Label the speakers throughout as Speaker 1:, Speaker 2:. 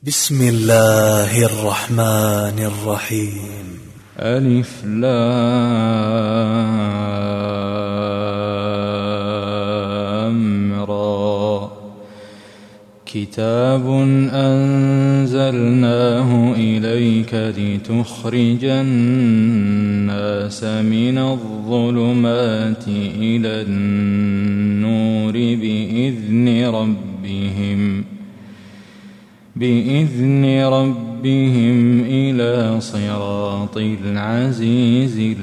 Speaker 1: بسم الله الرحمن الرحيم.
Speaker 2: ألف لام را. كتاب أنزلناه إليك لتخرج الناس من الظلمات إلى النور بإذن ربهم إلى صراط العزيز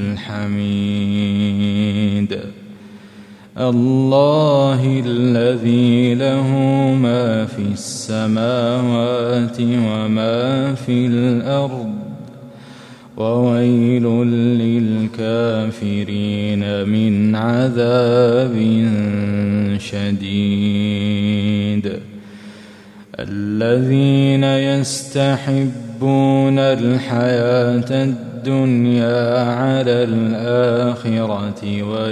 Speaker 2: الحميد. الله الذي له ما في السماوات وما في الأرض، وويل للكافرين من عذاب شديد. الذين يستحبون الحياة الدنيا على الآخرة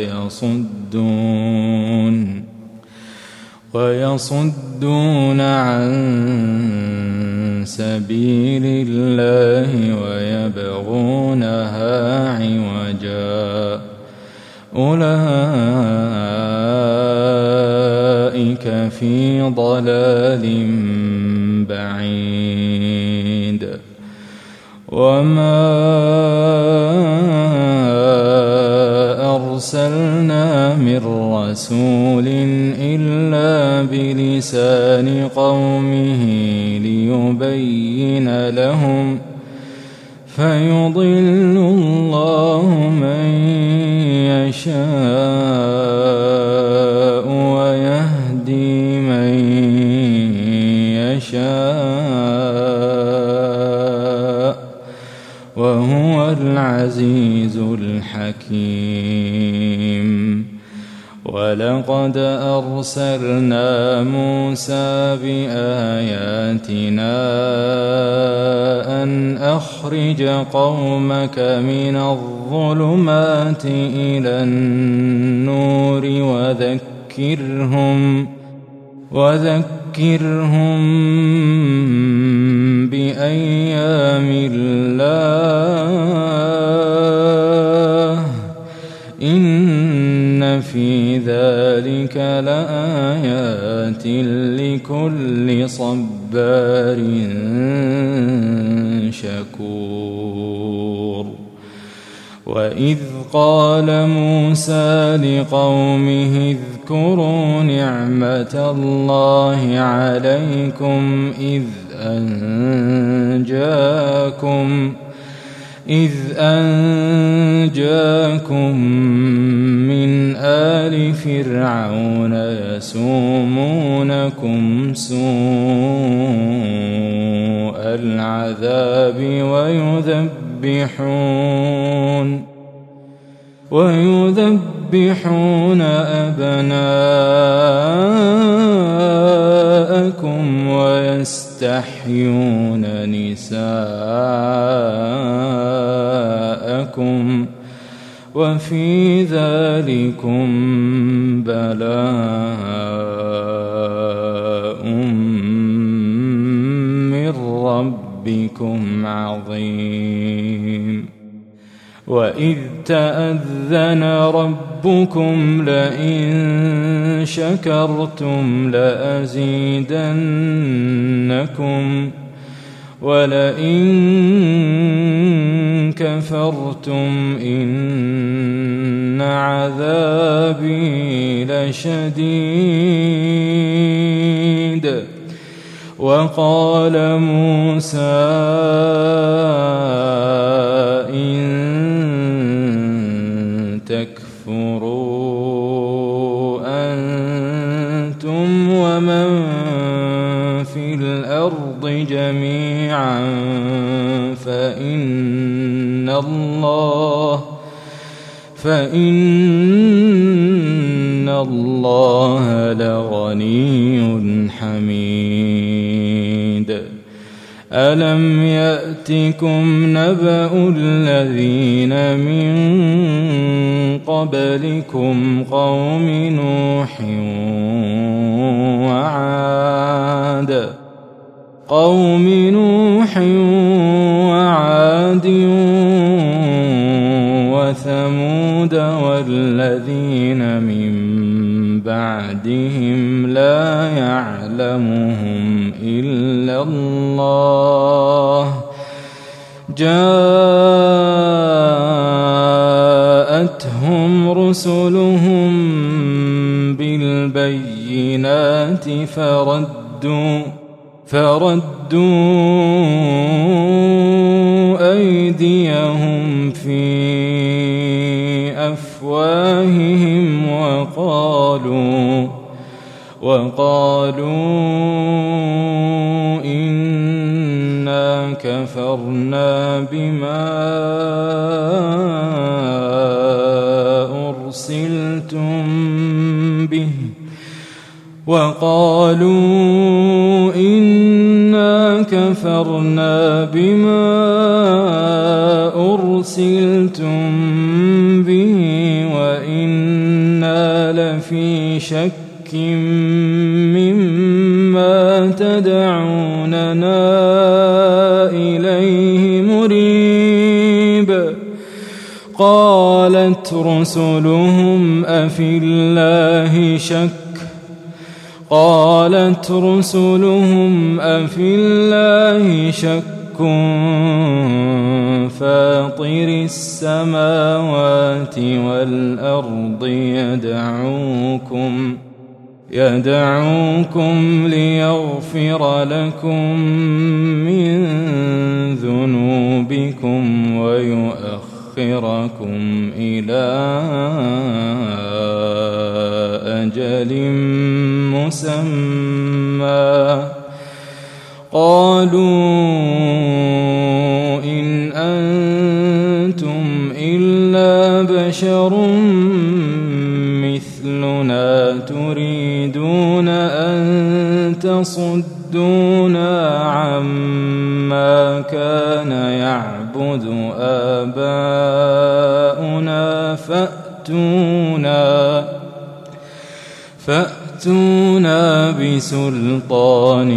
Speaker 2: ويصدون عن سبيل الله ويبغونها عوجا، أولئك في ضلال بعيد. وما أرسلنا من رسول إلا بلسان قومه ليبين لهم، فيضل الله من يشاء ويهدي من يشاء، وهو العزيز الحكيم. ولقد أرسلنا موسى بآياتنا أن أخرج قومك من الظلمات إلى النور وذكرهم بأيام الله، إن في ذلك لآيات لكل صبار شكور. وإذ قال موسى لقومه اذكروا نعمة الله عليكم إذ أنجاكم من آل فرعون يسومونكم سوء العذاب ويذبحون أبناءكم ويستحيون نساءكم، وفي ذلكم بلاء من ربكم عظيم. وإذ تأذن ربكم لئن شكرتم لأزيدنكم ولئن كفرتم إن عذابي لشديد. وقال موسى إن تكفروا أنتم ومن في الأرض جميعا فإن الله لغني حميد. ألم يأتكم نبأ الذين من قبلكم قوم نوح وعاد قوم نوح وعاد وثمود والذين من بعدهم لا يعلمهم إلا الله جاءتهم رسلهم بالبينات فردوا أيديهم في أفواههم وقالوا إنا كفرنا بما أرسلتم به وإنا لفي شك مما تدعوننا إليه مريب. قالت رسلهم أفي الله شك فاطر السماوات والأرض يدعوكم ليغفر لكم من ذنوبكم ويؤخركم إلى أجل مسمى. قالوا إن أنتم إلا بشر مثلنا تريدون أن تصدونا عما كان يعبد آباؤنا فأتونا بسلطان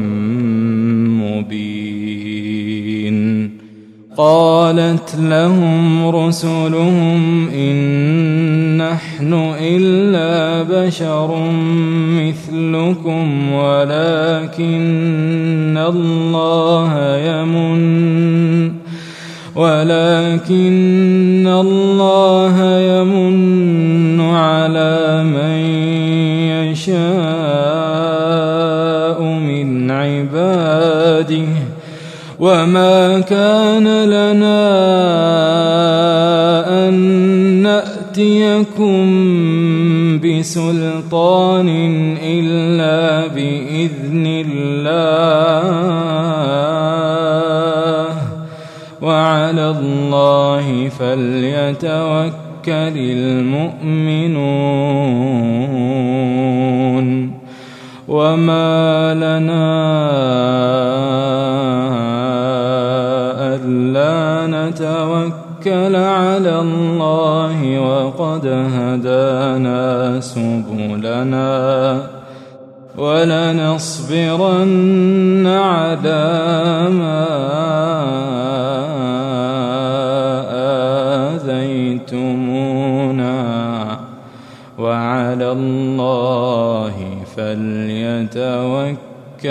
Speaker 2: مبين. قالت لهم رسلهم إن نحن إلا بشر مثلكم ولكن الله يمن على من يشاء من عباده وما كان لنا أن نأتيكم بسلطان إلا بإذن الله وعلى الله فليتوكل المؤمنون. وما لنا ألا نتوكل على الله وقد هدانا سبلنا ولنصبرن على ما آذيتمونا وعلى الله فليتوكل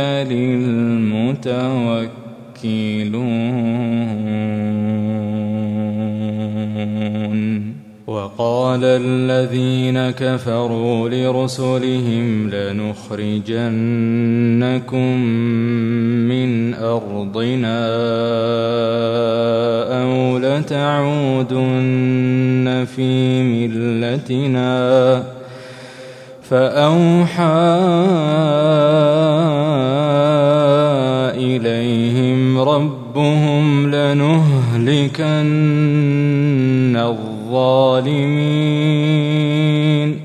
Speaker 2: المتوكلون. وقال الذين كفروا لرسلهم لنخرجنكم من أرضنا أو لتعودن في ملتنا فأوحى إليهم ربهم لنهلكن الظالمين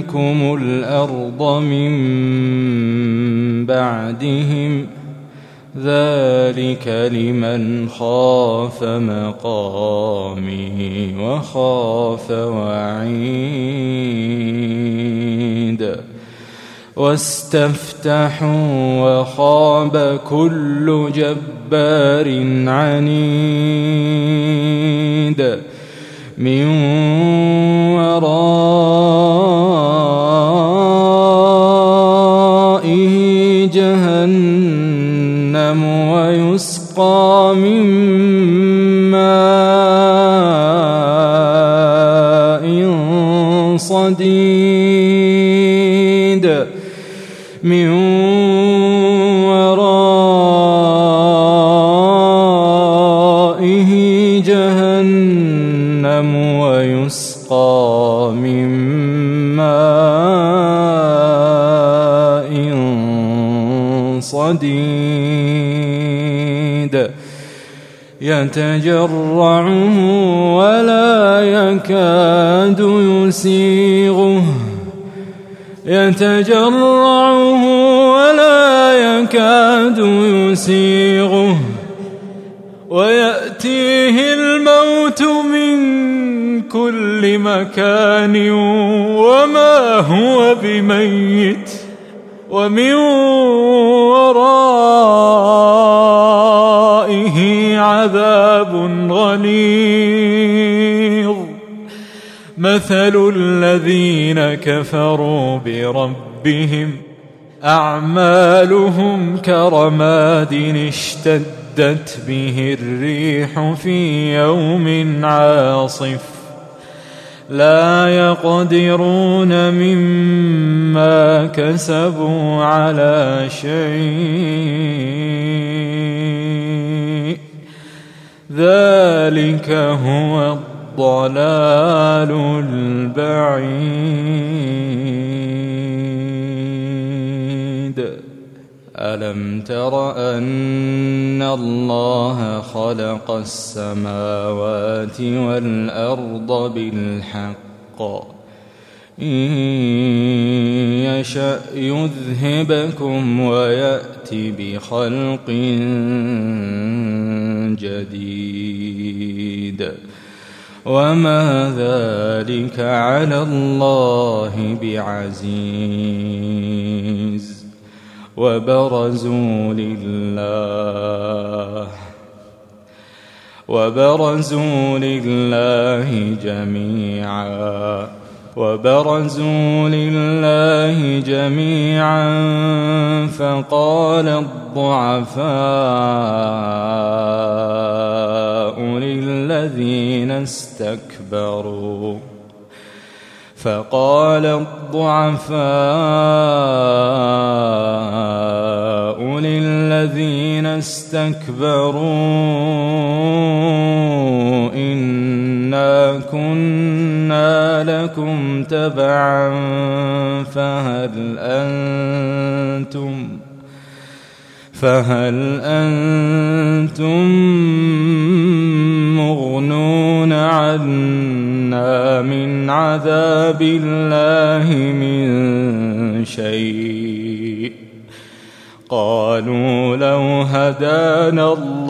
Speaker 2: ولنسكننكم الأرض من بعدهم ذلك لمن خاف مقامي وخاف وعيد واستفتحوا وخاب كل جبار عنيد من ورائه جهنم ويسقى من ماء صديد من ورائه جهنم ويسقى من ماء صديد يتجرعه ولا يكاد يسيغه ويأتيه الموت من كل مكان وما هو بميت ومن ورائه عذاب غليظ مثل الذين كفروا بربهم أعمالهم كرماد اشتدت به الريح في يوم عاصف لا يقدرون مما كسبوا على شيء ذلك هو الضلال البعيد ألم تر أن الله خلق السماوات والأرض بالحق إن يشأ يذهبكم ويأتي بخلق جديد وما ذلك على الله بعزيز وبرزوا لله جميعا فقال الضعفاء للذين استكبروا إنا كنا لكم تبعا فهل أنتم مغنون عنا من عذاب الله من شيء قالوا لو هدانا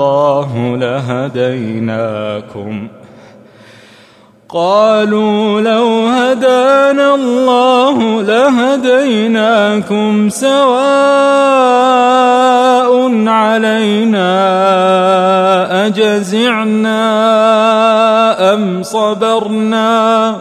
Speaker 2: الله لهديناكم سواء علينا أجزعنا أم صبرنا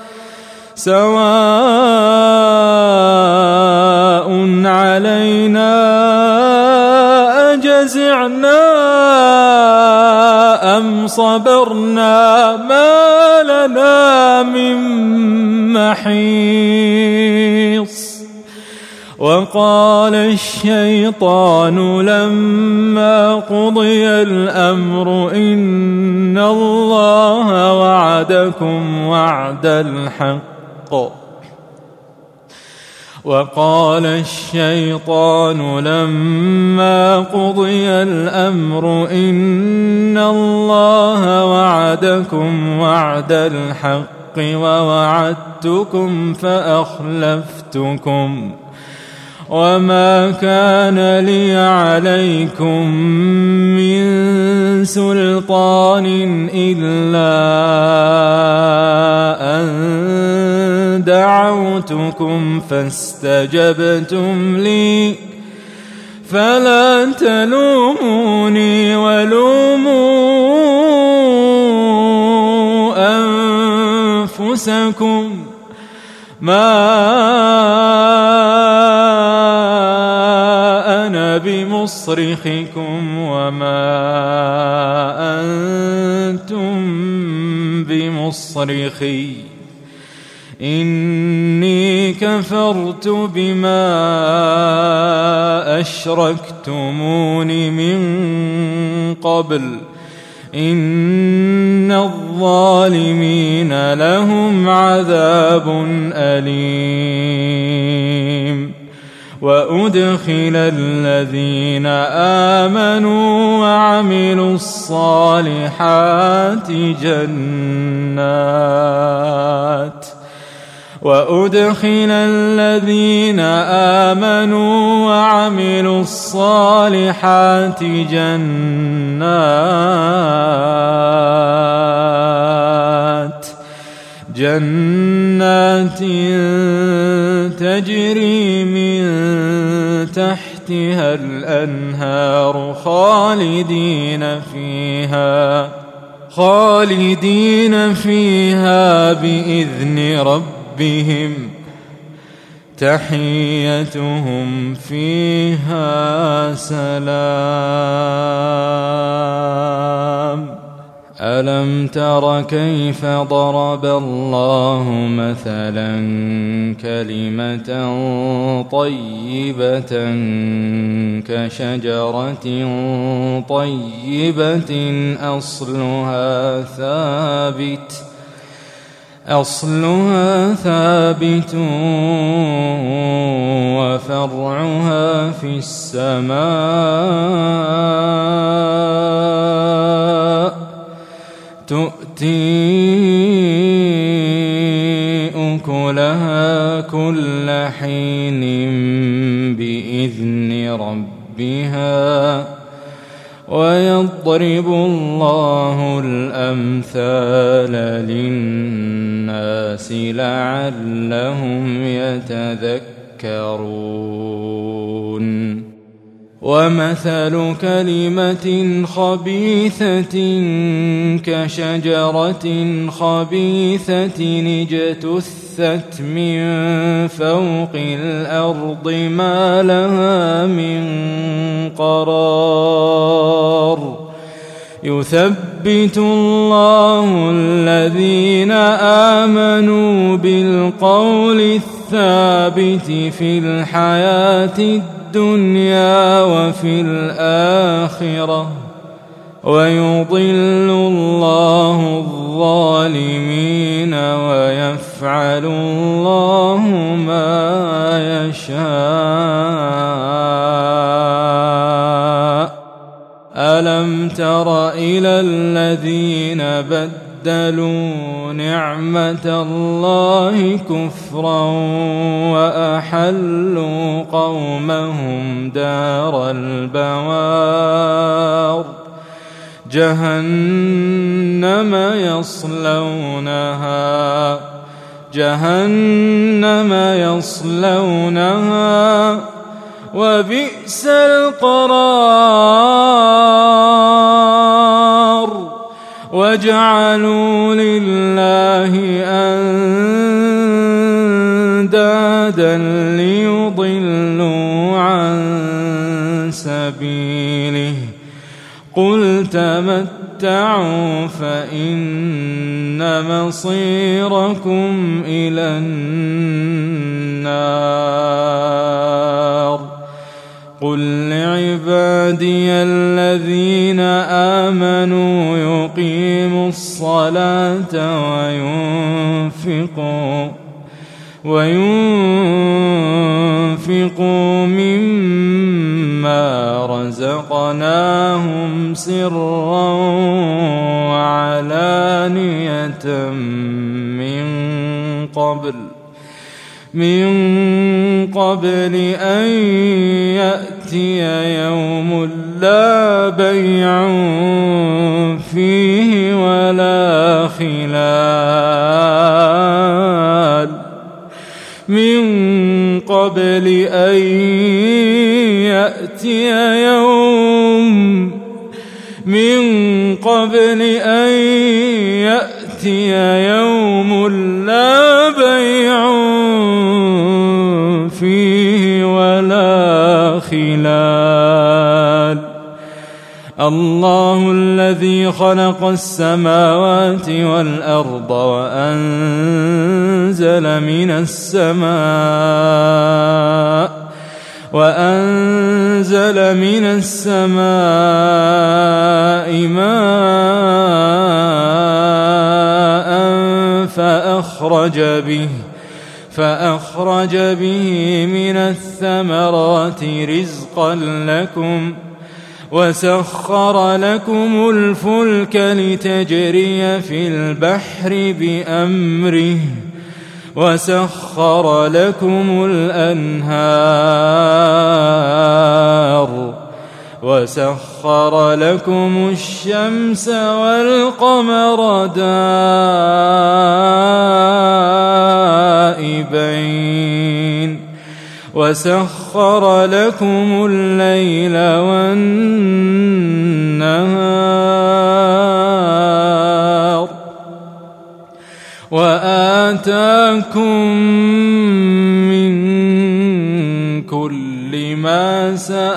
Speaker 2: ما لنا من محيص وقال الشيطان لما قضي الأمر إن الله وعدكم وعد الحق وقال الشيطان لما قضي الأمر إن الله وعدكم وعد الحق ووعدتكم وما كان لي عليكم من سلطان إلا أن دعوتكم فاستجبتم لي فلا تلوموني ولوموا أنفسكم ما أنا بمصرخكم وما أنتم بمصرخي إني كفرت بما أشركتمون من قبل إن الظالمين لهم عذاب أليم وأدخل الذين آمنوا وعملوا الصالحات جنات تجري من تحتها الأنهار خالدين فيها بإذن ربهم تحيتهم فيها سلام. ألم تر كيف ضرب الله مثلا كلمة طيبة كشجرة طيبة أصلها ثابت وفرعها في السماء تؤتي أكلها كل حين بإذن ربها ويضرب الله الأمثال للناس لعلهم يتذكرون. ومثل كلمة خبيثة كشجرة خبيثة اجتثت من فوق الأرض ما لها من قرار يثبت الله الذين آمنوا بالقول الثابت في الحياة الدنيا وفي الآخرة ويضل الله الظالمين ويفعل الله ما يشاء. ألم تر إلى الذين بدلوا نعمة الله كفرا وأحلوا قومهم دار البوار جهنم يصلونها وبئس القرار وجعلوا لله أندادا ليضلوا عن سبيله قل تمتعوا فإن مصيركم إلى النار. قل لعبادي الذين آمنوا يقيموا الصلاة وينفقوا مما رزقناهم سرا وعلانية من قبل أن يأتي يوم لا بيع فيه ولا خلال من قبل أن يأتي يوم لا بيع فيه ولا خلال. الله الذي خلق السماوات والأرض وأنزل من السماء ماء فأخرج به من الثمرات رزقا لكم وسخر لكم الفلك لتجري في البحر بأمره وسخر لكم الأنهار وسخر لكم الشمس والقمر دائبين وسخر لكم الليل والنهار وآتاكم من كل ما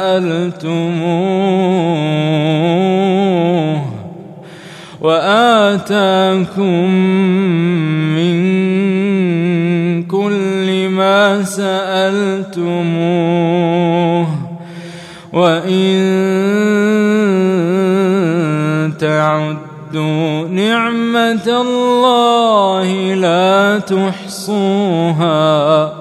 Speaker 2: سألتموه وإن تعدوا نعمة الله لا تحصوها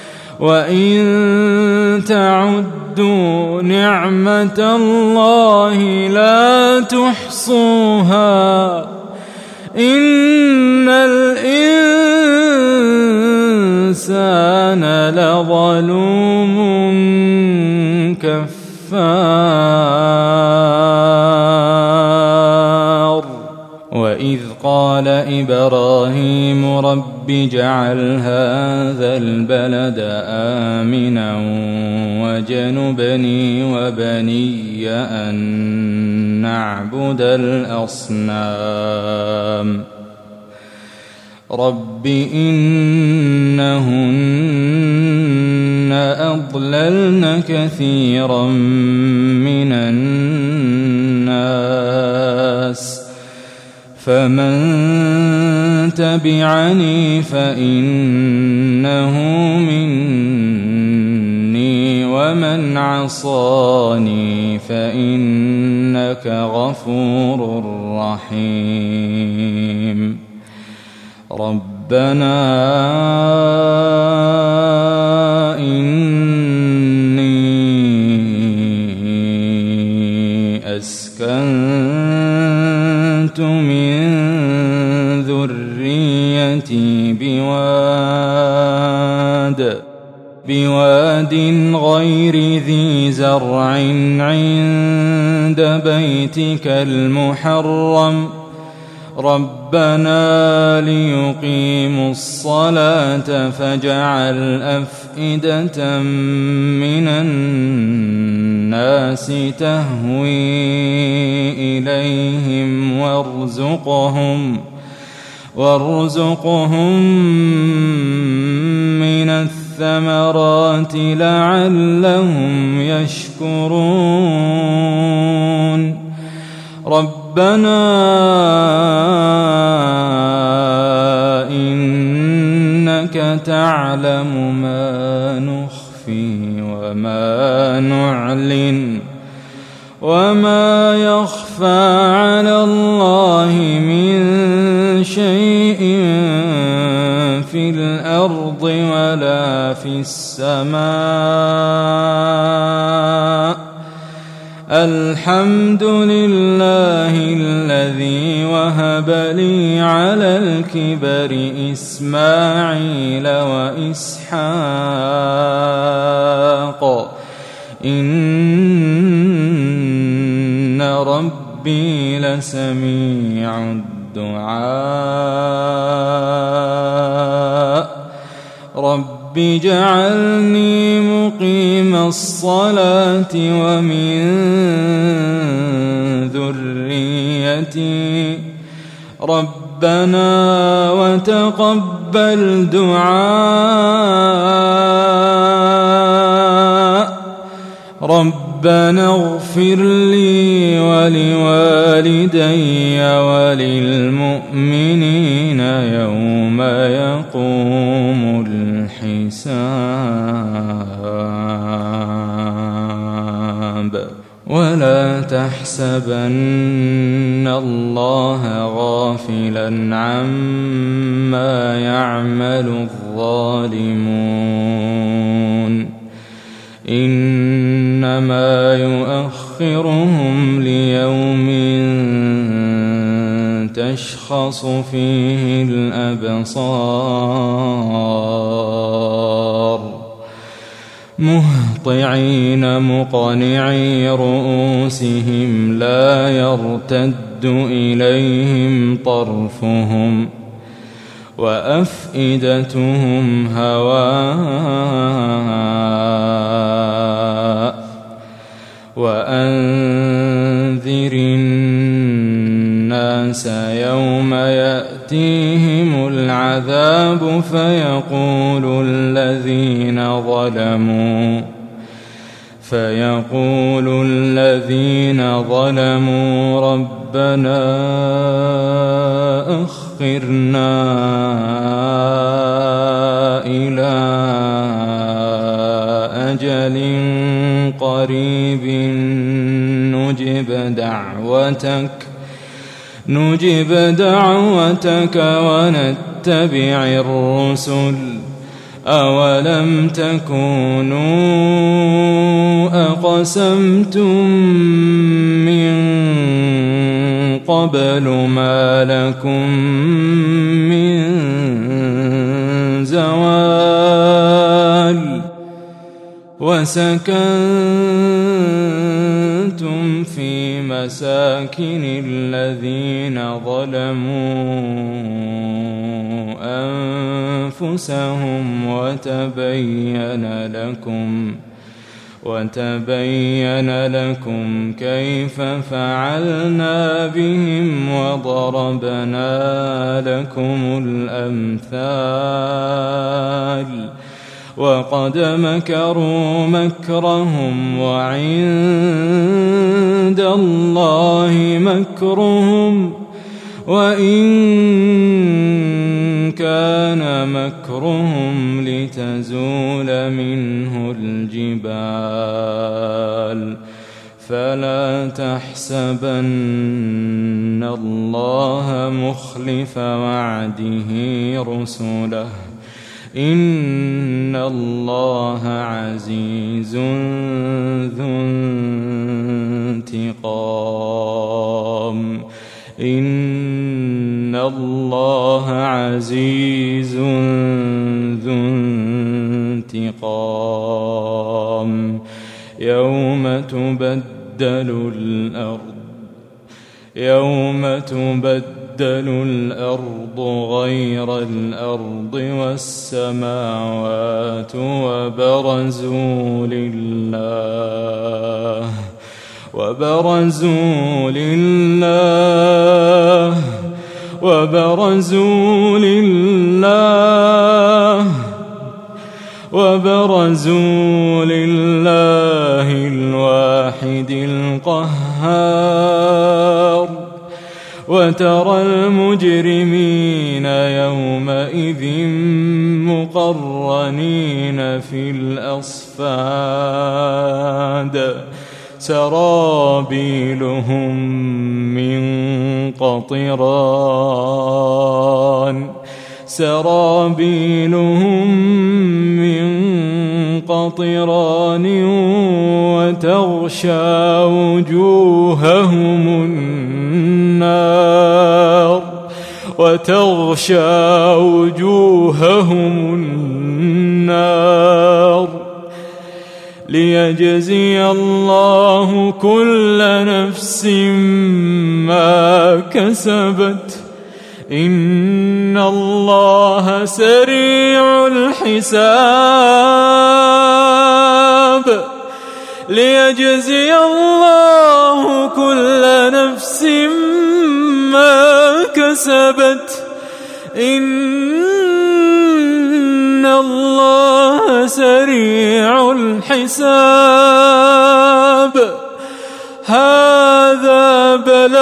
Speaker 2: إن الإنسان لظلوم كفار. وإذ قال إبراهيم رب اجعل هذا البلد آمنا واجنبني وبني أن نعبد الأصنام رب إنهن أضللن كثيرا من الناس فمن تبعني فإنه مني ومن عصاني فإنك غفور رحيم. ربنا إني أسكنت من ذريتي بواد غير ذي زرع عند بيتك المحرم ربنا ليقيموا الصلاة فاجعل أفئدة من الناس تهوي إليهم وارزقهم من الثمرات لعلهم يشكرون. ربنا إنك تعلم ما نخفي وما نعلن وما يخفى على الله من شيء في الأرض ولا في السماء. الحمد لله الذي وهب لي على الكبر إسماعيل وإسحاق إن ربي لسميع الدعاء رب اجعلني مقيم الصلاة ومن ذريتي ربنا وتقبل دعاء ربنا اغفر لي ولوالدي وللمؤمنين يوم يقوم الحساب ولا تحسبن الله غافلا عما يعمل الظالمون إنما يؤخرهم ليوم تشخص فيه الأبصار مهطعين مقنعي رؤوسهم لا يرتد إليهم طرفهم وأفئدتهم هواء وأنذر الناس يوم يأتيهم العذاب فيقول الذين ظلموا ربنا أخرنا إلى أجل قريب نجب دعوتك ونتبع الرسل أولم تكونوا أقسمتم من قبل ما لكم من زوال وسكنتم في مساكن الذين ظلموا أنفسهم وتبين لكم كيف فعلنا بهم وضربنا لكم الأمثال وقد مكروا مكرهم وعند الله مكرهم وإن كان مكرهم لتزول منه الجبال فلا تحسبن الله مخلف وعده رسله إن الله عزيز ذو انتقام إن الله عزيز ذو انتقام يوم تبدل الأرض غير الأرض والسماوات وبرزوا لله الواحد القهار وترى المجرمين يومئذ مقرنين في الأصفاد سرابيلهم من قطران وتغشى وجوههم النار ليجزي الله كل نفس ما كسبت إن الله سريع الحساب ليجزي الله كل نفس ما كسبت إن الله سريع الحساب هذا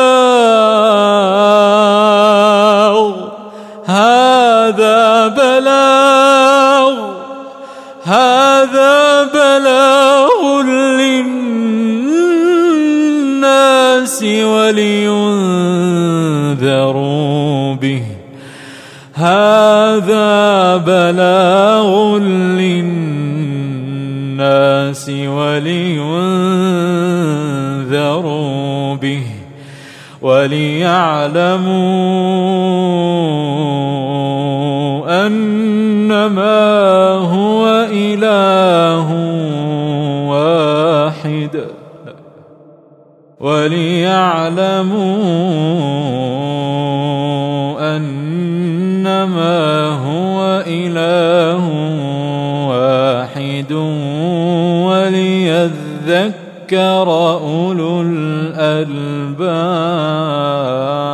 Speaker 2: بلاغ للناس ولينذروا به هذا بلاغ للناس ولينذروا به وليعلموا أنما هو إله واحد وليذكر أولو الألباب.